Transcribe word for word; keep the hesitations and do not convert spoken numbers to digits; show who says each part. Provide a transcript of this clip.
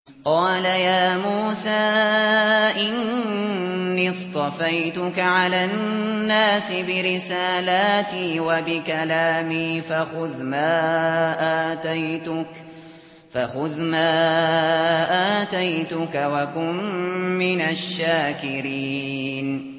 Speaker 1: قَالَ يَا مُوسَىٰ إِنِّي اصْطَفَيْتُكَ عَلَى النَّاسِ بِرِسَالَاتِي وَبِكَلَامِي فَخُذْ مَا آتَيْتُكَ وَكُن مِّنَ الشَّاكِرِينَ